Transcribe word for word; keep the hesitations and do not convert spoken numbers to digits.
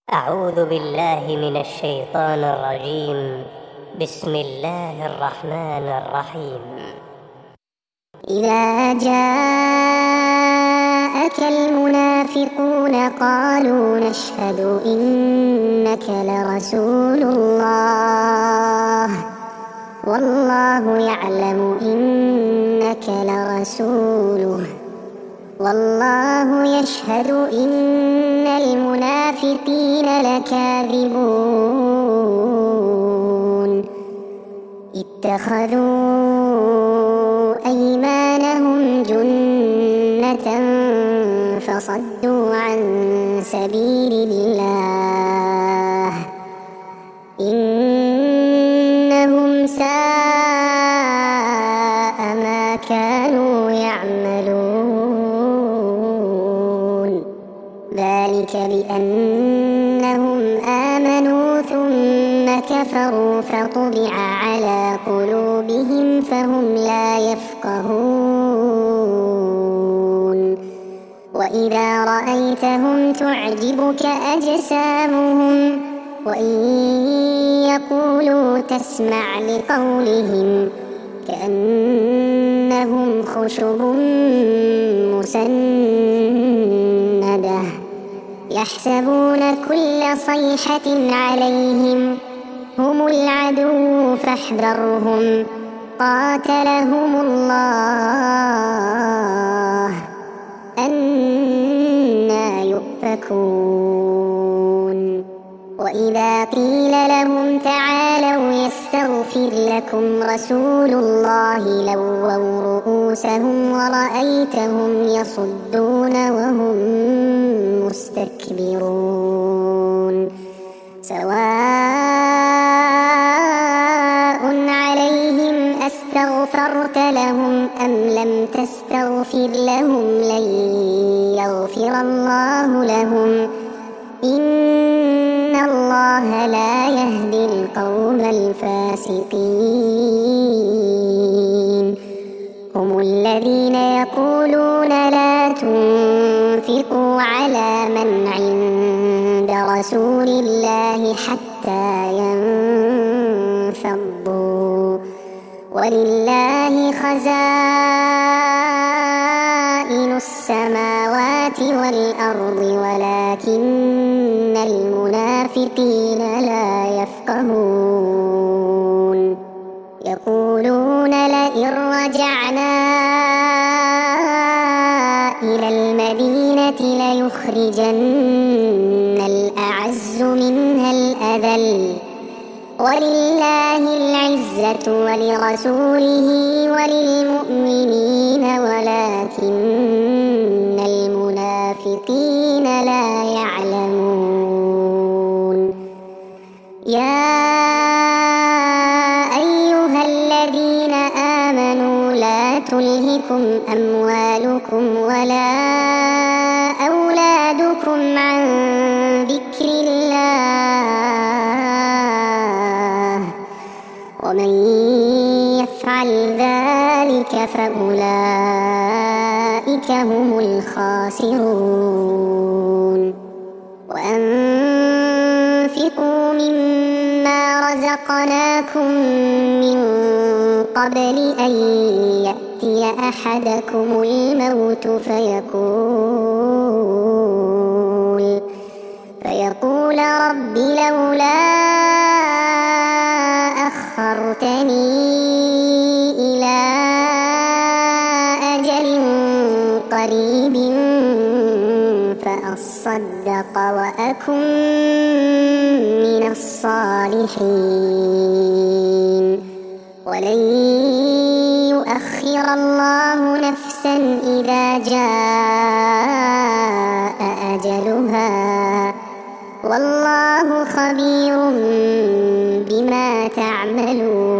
أعوذ بالله من الشيطان الرجيم. بسم الله الرحمن الرحيم. إذا جاءك المنافقون قالوا نشهد إنك لرسول الله والله يعلم إنك لرسوله والله يشهد إن المنافقين لكاذبون اتخذوا أيمانهم جنة فصدوا عن سبيل الله إنهم ساء ما كانوا يعملون ذلك بأنهم آمنوا ثم كفروا فطبع على قلوبهم فهم لا يفقهون وإذا رأيتهم تعجبك أجسامهم وإن يقولوا تسمع لقولهم كأنهم خشب مسندة يحسبون كل صيحة عليهم هم العدو فاحذرهم قاتلهم الله أنى يؤفكون وإذا قيل لهم تعالوا يستغفر لكم رسول الله لووا رؤوسهم ورأيتهم يصدون وهم مستكبرون سواء عليهم أستغفرت لهم أم لم تستغفر لهم لن يغفر الله لهم إن الله لا يهدي القوم الفاسقين هم الذين يقولون لا تنفقوا على من عند رسول الله حتى ينفضوا ولله خزائن السماوات والأرض ولكن المنافقين لا يفقهون يقولون لئن رجعنا إلى المدينة ليخرجن الأعز منها الأذل ولله العزة ولرسوله وللمؤمنين ولكن المنافقين لا يعلمون يا أيها الذين آمنوا لا تلهكم أموالكم ولا أولادكم عن ذكر الله ومن يفعل ذلك فأولئك هم الخاسرون وأنفقوا مما رزقناكم من قبل أن يأتي أحدكم الموت فيقول فيقول رب لولا أخرتني إلى أجل قريب فأصدق وأكن من الصالحين ولن يؤخر الله نفسا إذا جاء أجلها والله خبير بما تعملون.